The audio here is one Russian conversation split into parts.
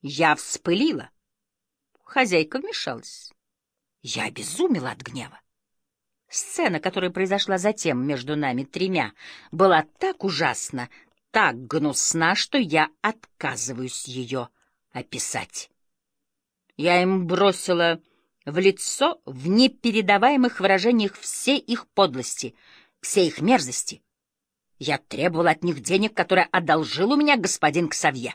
Я вспылила. Хозяйка вмешалась. Я обезумела от гнева. Сцена, которая произошла затем между нами тремя, была так ужасна, так гнусна, что я отказываюсь ее описать. Я им бросила в лицо в непередаваемых выражениях все их подлости, все их мерзости. Я требовала от них денег, которые одолжил у меня господин Ксавье.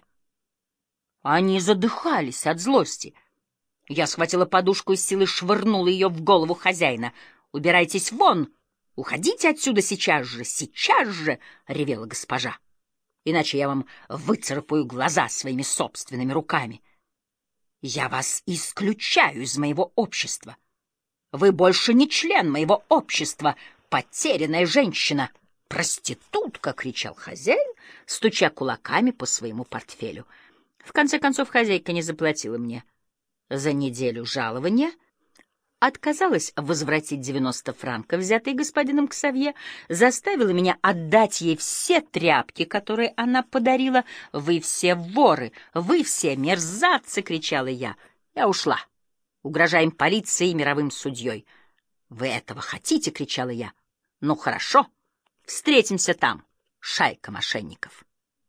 Они задыхались от злости. Я схватила подушку и с силой швырнула ее в голову хозяина. «Убирайтесь вон! Уходите отсюда сейчас же!» — ревела госпожа. «Иначе я вам выцарапаю глаза своими собственными руками. Я вас исключаю из моего общества. Вы больше не член моего общества, потерянная женщина, проститутка!» — кричал хозяин, стуча кулаками по своему портфелю. В конце концов, хозяйка не заплатила мне за неделю жалования, отказалась возвратить 90 франков, взятые господином Ксавье, заставила меня отдать ей все тряпки, которые она подарила. «Вы все воры! Вы все мерзавцы!» — кричала я. Я ушла, угрожая им полицией и мировым судьей. «Вы этого хотите?» — кричала я. «Ну, хорошо, встретимся там, шайка мошенников».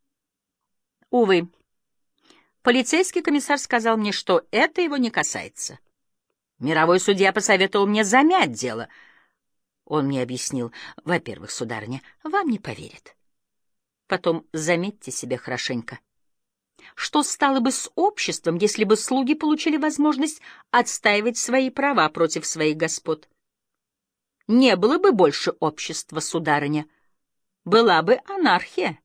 Увы, полицейский комиссар сказал мне, что это его не касается. Мировой судья посоветовал мне замять дело. Он мне объяснил: во-первых, сударыня, вам не поверят. Потом, заметьте себе хорошенько, что стало бы с обществом, если бы слуги получили возможность отстаивать свои права против своих господ? Не было бы больше общества, сударыня. Была бы анархия.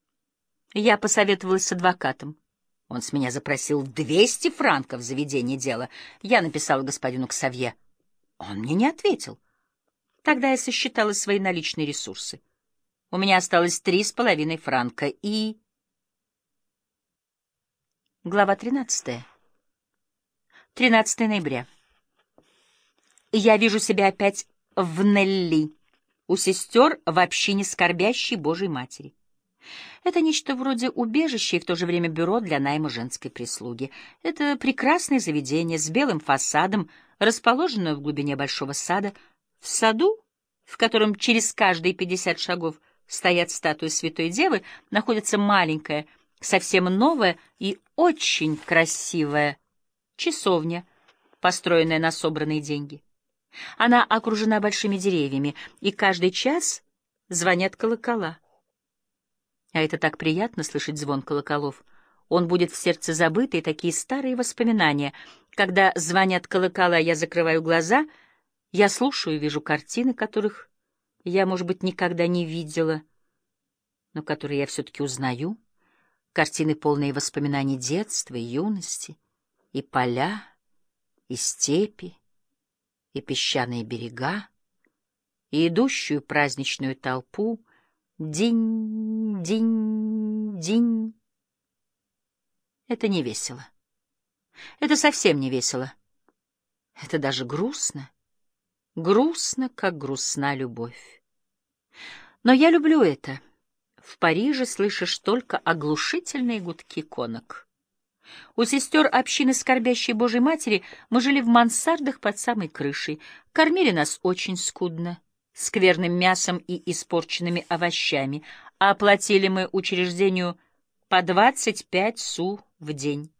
Я посоветовалась с адвокатом. Он с меня запросил 200 франков за ведение дела. Я написала господину Ксавье. Он мне не ответил. Тогда я сосчитала свои наличные ресурсы. У меня осталось 3,5 франка и... Глава 13. 13 ноября. Я вижу себя опять в Нелли, у сестер в общине скорбящей Божьей Матери. Это нечто вроде убежища и в то же время бюро для найма женской прислуги. Это прекрасное заведение с белым фасадом, расположенное в глубине большого сада. В саду, в котором через каждые 50 шагов стоят статуи Святой Девы, находится маленькая, совсем новая и очень красивая часовня, построенная на собранные деньги. Она окружена большими деревьями, и каждый час звонят колокола. А это так приятно — слышать звон колоколов. Он будет в сердце забыты, и такие старые воспоминания. Когда звонят колокола, я закрываю глаза, я слушаю и вижу картины, которых я, может быть, никогда не видела, но которые я все-таки узнаю. Картины, полные воспоминаний детства и юности, и поля, и степи, и песчаные берега, и идущую праздничную толпу. Динь, динь, динь. Это не весело. Это совсем не весело. Это даже грустно. Грустно, как грустна любовь. Но я люблю это. В Париже слышишь только оглушительные гудки конок. У сестер общины скорбящей Божьей Матери мы жили в мансардах под самой крышей. Кормили нас очень скудно, скверным мясом и испорченными овощами, а платили мы учреждению по 25 су в день.